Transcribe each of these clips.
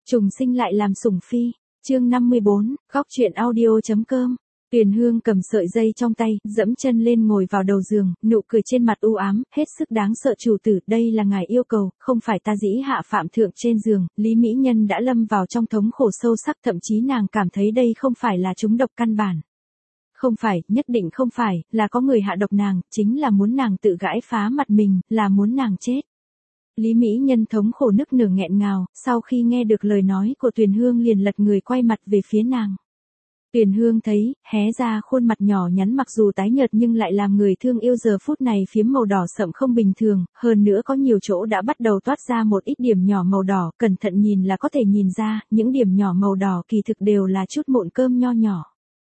Trùng sinh lại làm sủng phi. Chương 54, góc truyện audio.com. Tuyền Hương cầm sợi dây trong tay, dẫm chân lên ngồi vào đầu giường, nụ cười trên mặt u ám, hết sức đáng sợ. Chủ tử, đây là ngài yêu cầu, không phải ta dĩ hạ phạm thượng trên giường. Lý Mỹ Nhân đã lâm vào trong thống khổ sâu sắc, thậm chí nàng cảm thấy đây không phải là trúng độc căn bản. Không phải, nhất định không phải, là có người hạ độc nàng, chính là muốn nàng tự gãi phá mặt mình, là muốn nàng chết. Lý Mỹ Nhân thống khổ nức nở nghẹn ngào, sau khi nghe được lời nói của Tuyền Hương liền lật người quay mặt về phía nàng. Tuyền Hương thấy, hé ra khuôn mặt nhỏ nhắn mặc dù tái nhợt nhưng lại làm người thương yêu, giờ phút này phiếm màu đỏ sậm không bình thường, hơn nữa có nhiều chỗ đã bắt đầu toát ra một ít điểm nhỏ màu đỏ, cẩn thận nhìn là có thể nhìn ra, những điểm nhỏ màu đỏ kỳ thực đều là chút mụn cơm nho nhỏ.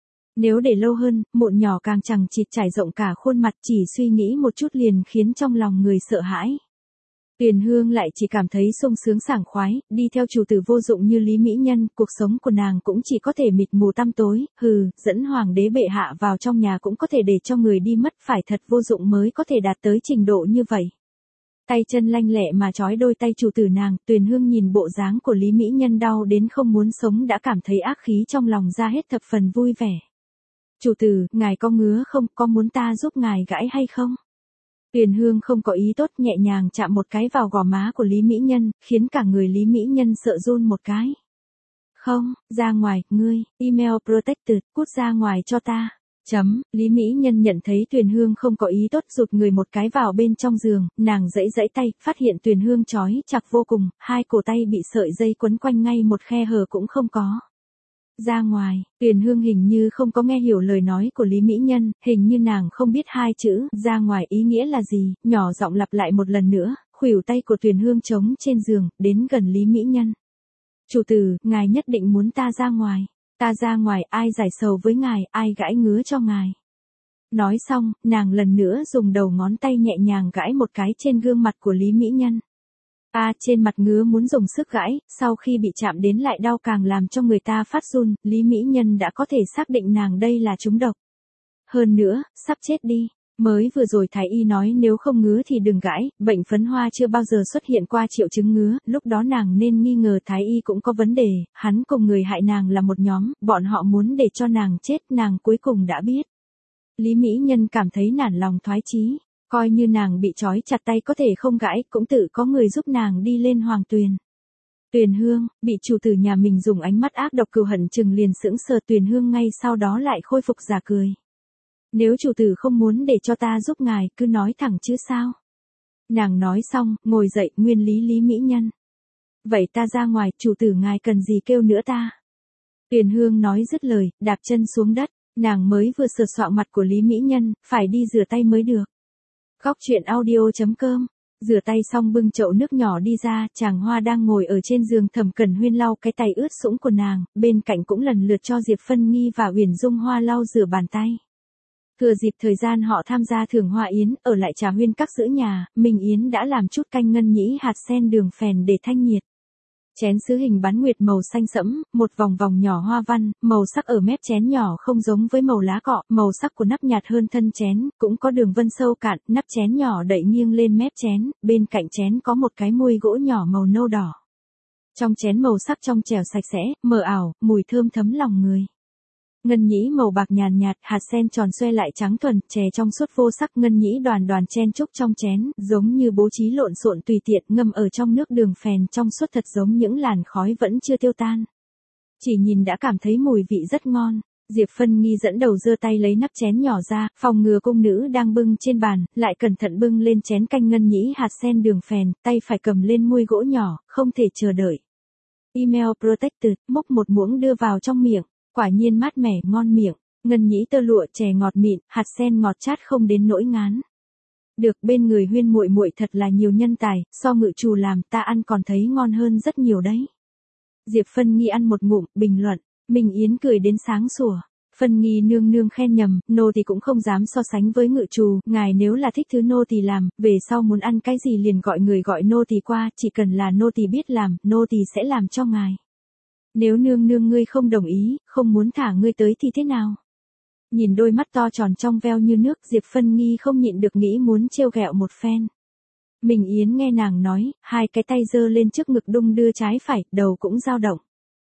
Nếu để lâu hơn, mụn nhỏ càng chằng chịt trải rộng cả khuôn mặt, chỉ suy nghĩ một chút liền khiến trong lòng người sợ hãi. Tuyền Hương lại chỉ cảm thấy sung sướng sảng khoái, đi theo chủ tử vô dụng như Lý Mỹ Nhân, cuộc sống của nàng cũng chỉ có thể mịt mù tăm tối, dẫn hoàng đế bệ hạ vào trong nhà cũng có thể để cho người đi mất, phải thật vô dụng mới có thể đạt tới trình độ như vậy. Tay chân lanh lẹ mà trói đôi tay chủ tử nàng, Tuyền Hương nhìn bộ dáng của Lý Mỹ Nhân đau đến không muốn sống đã cảm thấy ác khí trong lòng ra hết, thập phần vui vẻ. Chủ tử, ngài có ngứa không, có muốn ta giúp ngài gãi hay không? Tuyền Hương không có ý tốt, nhẹ nhàng chạm một cái vào gò má của Lý Mỹ Nhân, khiến cả người Lý Mỹ Nhân sợ run một cái. Không, ra ngoài, ngươi, email protected, cút ra ngoài cho ta. Lý Mỹ Nhân nhận thấy Tuyền Hương không có ý tốt, rụt người một cái vào bên trong giường, nàng giãy tay, phát hiện Tuyền Hương trói chặt vô cùng, hai cổ tay bị sợi dây quấn quanh, ngay một khe hở cũng không có. Ra ngoài, Tuyền Hương hình như không có nghe hiểu lời nói của Lý Mỹ Nhân, hình như nàng không biết hai chữ ra ngoài ý nghĩa là gì, nhỏ giọng lặp lại một lần nữa, khuỷu tay của Tuyền Hương trống trên giường, đến gần Lý Mỹ Nhân. Chủ tử, ngài nhất định muốn ta ra ngoài. Ta ra ngoài, ai giải sầu với ngài, ai gãi ngứa cho ngài. Nói xong, nàng lần nữa dùng đầu ngón tay nhẹ nhàng gãi một cái trên gương mặt của Lý Mỹ Nhân. Trên mặt ngứa muốn dùng sức gãi, sau khi bị chạm đến lại đau càng làm cho người ta phát run, Lý Mỹ Nhân đã có thể xác định nàng đây là trúng độc. Hơn nữa, sắp chết đi. Mới vừa rồi thái y nói nếu không ngứa thì đừng gãi, bệnh phấn hoa chưa bao giờ xuất hiện qua triệu chứng ngứa, lúc đó nàng nên nghi ngờ thái y cũng có vấn đề, hắn cùng người hại nàng là một nhóm, bọn họ muốn để cho nàng chết, nàng cuối cùng đã biết. Lý Mỹ Nhân cảm thấy nản lòng thoái chí. Coi như nàng bị trói chặt tay có thể không gãi, cũng tự có người giúp nàng đi lên hoàng tuyền. Tuyền Hương, bị chủ tử nhà mình dùng ánh mắt ác độc cừu hận chừng liền sững sờ. Tuyền Hương ngay sau đó lại khôi phục giả cười. Nếu chủ tử không muốn để cho ta giúp ngài, cứ nói thẳng chứ sao. Nàng nói xong, ngồi dậy, nguyên lý Lý Mỹ Nhân. Vậy ta ra ngoài, chủ tử ngài cần gì kêu nữa ta. Tuyền Hương nói dứt lời, đạp chân xuống đất, nàng mới vừa sờ soạng mặt của Lý Mỹ Nhân, phải đi rửa tay mới được. Góc truyện audio.com. Rửa tay xong bưng chậu nước nhỏ đi ra, chàng Hoa đang ngồi ở trên giường, Thẩm Cẩn Huyên lau cái tay ướt sũng của nàng, bên cạnh cũng lần lượt cho Diệp Phân Nghi và Uyển Dung Hoa lau rửa bàn tay. Thừa dịp thời gian họ tham gia thưởng hoa yến, ở lại Trà Huyên Các giữ nhà, Minh Yến đã làm chút canh ngân nhĩ hạt sen đường phèn để thanh nhiệt. Chén sứ hình bán nguyệt màu xanh sẫm, một vòng vòng nhỏ hoa văn, màu sắc ở mép chén nhỏ không giống với màu lá cọ, màu sắc của nắp nhạt hơn thân chén, cũng có đường vân sâu cạn, nắp chén nhỏ đậy nghiêng lên mép chén, bên cạnh chén có một cái muôi gỗ nhỏ màu nâu đỏ. Trong chén màu sắc trong trẻo sạch sẽ, mờ ảo, mùi thơm thấm lòng người. Ngân nhĩ màu bạc nhàn nhạt, hạt sen tròn xoe lại trắng thuần, chè trong suốt vô sắc, ngân nhĩ đoàn đoàn chen chúc trong chén, giống như bố trí lộn xộn tùy tiện, ngâm ở trong nước đường phèn trong suốt, thật giống những làn khói vẫn chưa tiêu tan. Chỉ nhìn đã cảm thấy mùi vị rất ngon. Diệp Phân Nghi dẫn đầu giơ tay lấy nắp chén nhỏ ra, phòng ngừa cung nữ đang bưng trên bàn, lại cẩn thận bưng lên chén canh ngân nhĩ hạt sen đường phèn, tay phải cầm lên muôi gỗ nhỏ, không thể chờ đợi. Email protected, múc một muỗng đưa vào trong miệng. Quả nhiên mát mẻ, ngon miệng, ngân nhĩ tơ lụa, chè ngọt mịn, hạt sen ngọt chát không đến nỗi ngán. Được, bên người Huyên muội muội thật là nhiều nhân tài, so ngự trù làm ta ăn còn thấy ngon hơn rất nhiều đấy. Diệp Phân Nghi ăn một ngụm, bình luận, Minh Yến cười đến sáng sủa. Phân Nghi nương nương khen nhầm, nô thì cũng không dám so sánh với ngự trù, ngài nếu là thích thứ nô tỳ làm, về sau muốn ăn cái gì liền gọi người gọi nô tỳ qua, chỉ cần là nô tỳ biết làm, nô tỳ sẽ làm cho ngài. Nếu nương nương ngươi không đồng ý, không muốn thả ngươi tới thì thế nào? Nhìn đôi mắt to tròn trong veo như nước, Diệp Phân Nghi không nhịn được nghĩ muốn trêu ghẹo một phen. Mình Yến nghe nàng nói, hai cái tay giơ lên trước ngực đung đưa trái phải, đầu cũng dao động.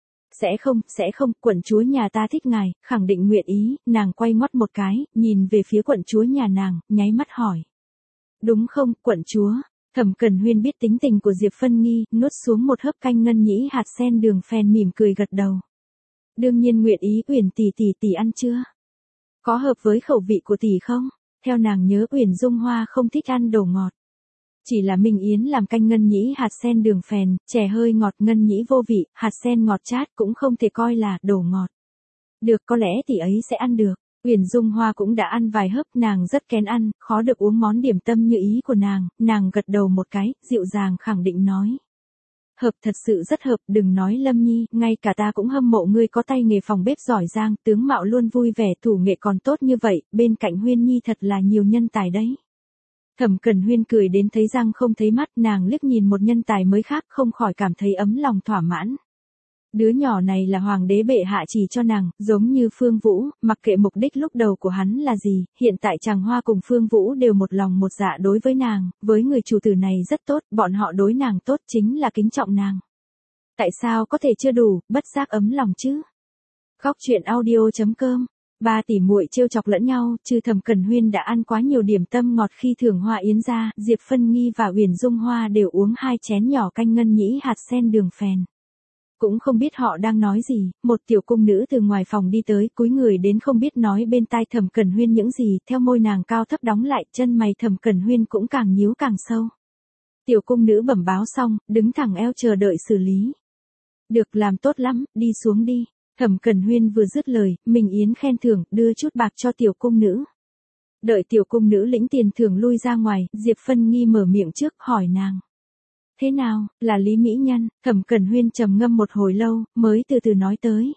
Sẽ không, quận chúa nhà ta thích ngài, khẳng định nguyện ý, nàng quay ngoắt một cái, nhìn về phía quận chúa nhà nàng, nháy mắt hỏi. Đúng không, quận chúa? Thẩm Cẩn Huyên biết tính tình của Diệp Phân Nghi, nuốt xuống một hớp canh ngân nhĩ hạt sen đường phèn mỉm cười gật đầu. Đương nhiên nguyện ý. Uyển tỷ ăn chưa? Có hợp với khẩu vị của tỷ không? Theo nàng nhớ Uyển Dung Hoa không thích ăn đồ ngọt. Chỉ là Minh Yến làm canh ngân nhĩ hạt sen đường phèn, chè hơi ngọt ngân nhĩ vô vị, hạt sen ngọt chát cũng không thể coi là đồ ngọt. Được, có lẽ tỷ ấy sẽ ăn được. Uyển Dung Hoa cũng đã ăn vài hớp, nàng rất kén ăn, khó được uống món điểm tâm như ý của nàng gật đầu một cái, dịu dàng khẳng định nói. Hợp, thật sự rất hợp, đừng nói Lâm Nhi, ngay cả ta cũng hâm mộ ngươi có tay nghề phòng bếp giỏi giang, tướng mạo luôn vui vẻ, thủ nghệ còn tốt như vậy, bên cạnh Huyên Nhi thật là nhiều nhân tài đấy. Thẩm Cẩn Huyên cười đến thấy răng không thấy mắt, nàng liếc nhìn một nhân tài mới khác không khỏi cảm thấy ấm lòng thỏa mãn. Đứa nhỏ này là hoàng đế bệ hạ chỉ cho nàng, giống như Phương Vũ, mặc kệ mục đích lúc đầu của hắn là gì, hiện tại Tràng Hoa cùng Phương Vũ đều một lòng một dạ đối với nàng, với người chủ tử này rất tốt, bọn họ đối nàng tốt chính là kính trọng nàng. Tại sao có thể chưa đủ, bất giác ấm lòng chứ? Khóc chuyện audio.com. Ba tỷ muội trêu chọc lẫn nhau, trừ Thẩm Cẩn Huyên đã ăn quá nhiều điểm tâm ngọt khi thưởng hoa yến ra, Diệp Phân Nghi và Uyển Dung Hoa đều uống 2 chén nhỏ canh ngân nhĩ hạt sen đường phèn. Cũng không biết họ đang nói gì, một tiểu cung nữ từ ngoài phòng đi tới, cúi người đến không biết nói bên tai Thẩm Cẩn Huyên những gì, theo môi nàng cao thấp đóng lại, chân mày Thẩm Cẩn Huyên cũng càng nhíu càng sâu. Tiểu cung nữ bẩm báo xong, đứng thẳng eo chờ đợi xử lý. Được, làm tốt lắm, đi xuống đi. Thẩm Cẩn Huyên vừa dứt lời, Minh Yến khen thưởng, đưa chút bạc cho tiểu cung nữ. Đợi tiểu cung nữ lĩnh tiền thưởng lui ra ngoài, Diệp Phân Nghi mở miệng trước, hỏi nàng. Thế nào, là Lý Mỹ Nhân? Thẩm Cẩn Huyên trầm ngâm một hồi lâu, mới từ từ nói tới.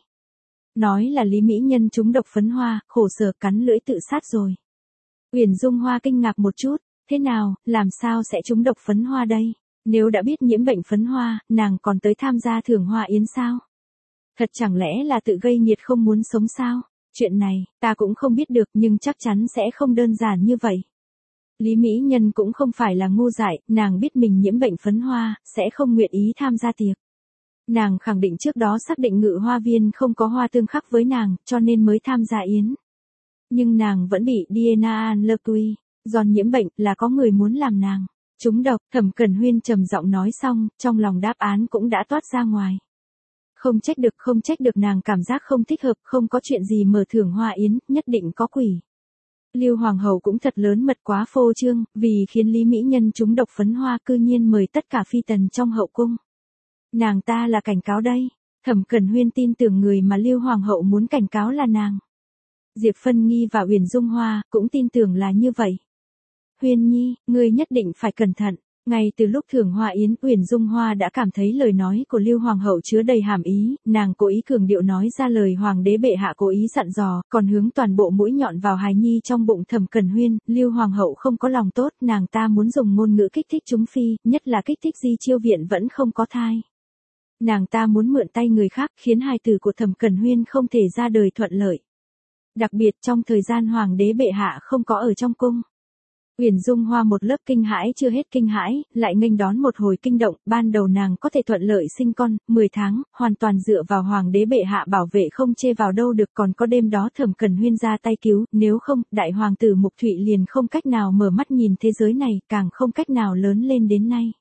Nói là Lý Mỹ Nhân trúng độc phấn hoa, khổ sở cắn lưỡi tự sát rồi. Uyển Dung Hoa kinh ngạc một chút, thế nào, làm sao sẽ trúng độc phấn hoa đây? Nếu đã biết nhiễm bệnh phấn hoa, nàng còn tới tham gia thưởng hoa yến sao? Thật chẳng lẽ là tự gây nghiệt không muốn sống sao? Chuyện này, ta cũng không biết được nhưng chắc chắn sẽ không đơn giản như vậy. Lý Mỹ Nhân cũng không phải là ngu dại, nàng biết mình nhiễm bệnh phấn hoa, sẽ không nguyện ý tham gia tiệc. Nàng khẳng định trước đó xác định Ngự Hoa Viên không có hoa tương khắc với nàng, cho nên mới tham gia yến. Nhưng nàng vẫn bị DNA Lequi, do nhiễm bệnh là có người muốn làm nàng trúng độc. Thẩm Cẩn Huyên trầm giọng nói xong, trong lòng đáp án cũng đã toát ra ngoài. Không trách được, nàng cảm giác không thích hợp, không có chuyện gì mở thưởng hoa yến, nhất định có quỷ. Lưu Hoàng hậu cũng thật lớn mật quá phô trương, vì khiến Lý Mỹ Nhân trúng độc phấn hoa cư nhiên mời tất cả phi tần trong hậu cung. Nàng ta là cảnh cáo đây. Thẩm Cẩn Huyên tin tưởng người mà Lưu Hoàng hậu muốn cảnh cáo là nàng. Diệp Phân Nghi và Uyển Dung Hoa cũng tin tưởng là như vậy. Huyên Nhi, ngươi nhất định phải cẩn thận. Ngay từ lúc thưởng hoa yến, Uyển Dung Hoa đã cảm thấy lời nói của Lưu Hoàng hậu chứa đầy hàm ý, nàng cố ý cường điệu nói ra lời hoàng đế bệ hạ cố ý dặn dò, còn hướng toàn bộ mũi nhọn vào hài nhi trong bụng Thẩm Cẩn Huyên. Lưu Hoàng hậu không có lòng tốt, nàng ta muốn dùng ngôn ngữ kích thích chúng phi, nhất là kích thích Di Chiêu viện vẫn không có thai. Nàng ta muốn mượn tay người khác khiến hài tử của Thẩm Cẩn Huyên không thể ra đời thuận lợi. Đặc biệt trong thời gian hoàng đế bệ hạ không có ở trong cung. Uyển Dung Hoa một lớp kinh hãi chưa hết kinh hãi, lại nghênh đón một hồi kinh động, ban đầu nàng có thể thuận lợi sinh con, 10 tháng, hoàn toàn dựa vào hoàng đế bệ hạ bảo vệ không chê vào đâu được, còn có đêm đó Thẩm Cẩn Huyên ra tay cứu, nếu không, đại hoàng tử Mục Thụy liền không cách nào mở mắt nhìn thế giới này, càng không cách nào lớn lên đến nay.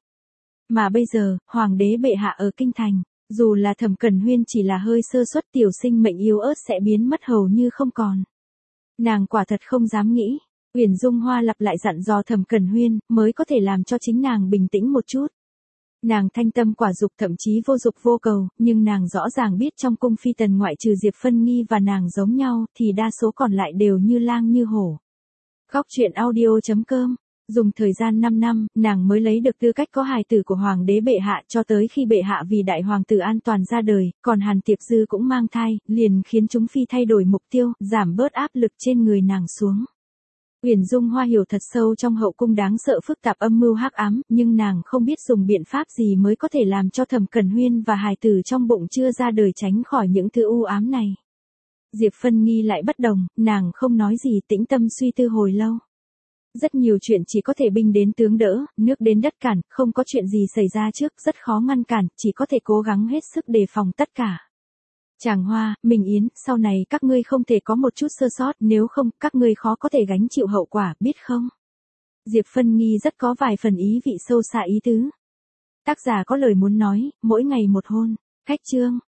Mà bây giờ, hoàng đế bệ hạ ở kinh thành, dù là Thẩm Cẩn Huyên chỉ là hơi sơ suất tiểu sinh mệnh yếu ớt sẽ biến mất hầu như không còn. Nàng quả thật không dám nghĩ. Uyển Dung Hoa lặp lại dặn dò Thẩm Cẩn Huyên, mới có thể làm cho chính nàng bình tĩnh một chút. Nàng thanh tâm quả dục thậm chí vô dục vô cầu, nhưng nàng rõ ràng biết trong cung phi tần ngoại trừ Diệp Phân Nghi và nàng giống nhau, thì đa số còn lại đều như lang như hổ. Khóc chuyện audio.com. Dùng thời gian 5 năm, nàng mới lấy được tư cách có hài tử của hoàng đế bệ hạ, cho tới khi bệ hạ vì đại hoàng tử an toàn ra đời, còn Hàn Tiệp Dư cũng mang thai, liền khiến chúng phi thay đổi mục tiêu, giảm bớt áp lực trên người nàng xuống. Uyển Dung Hoa hiểu thật sâu trong hậu cung đáng sợ phức tạp âm mưu hắc ám, nhưng nàng không biết dùng biện pháp gì mới có thể làm cho Thẩm Cẩn Huyên và hài tử trong bụng chưa ra đời tránh khỏi những thứ u ám này. Diệp Phân Nghi lại bất đồng, nàng không nói gì, tĩnh tâm suy tư hồi lâu. Rất nhiều chuyện chỉ có thể binh đến tướng đỡ, nước đến đất cản, không có chuyện gì xảy ra trước, rất khó ngăn cản, chỉ có thể cố gắng hết sức đề phòng tất cả. Chàng Hoa, Minh Yến, sau này các ngươi không thể có một chút sơ sót, nếu không, các ngươi khó có thể gánh chịu hậu quả, biết không? Diệp Phân Nghi rất có vài phần ý vị sâu xa ý tứ. Tác giả có lời muốn nói, mỗi ngày một hôn. Khách chương.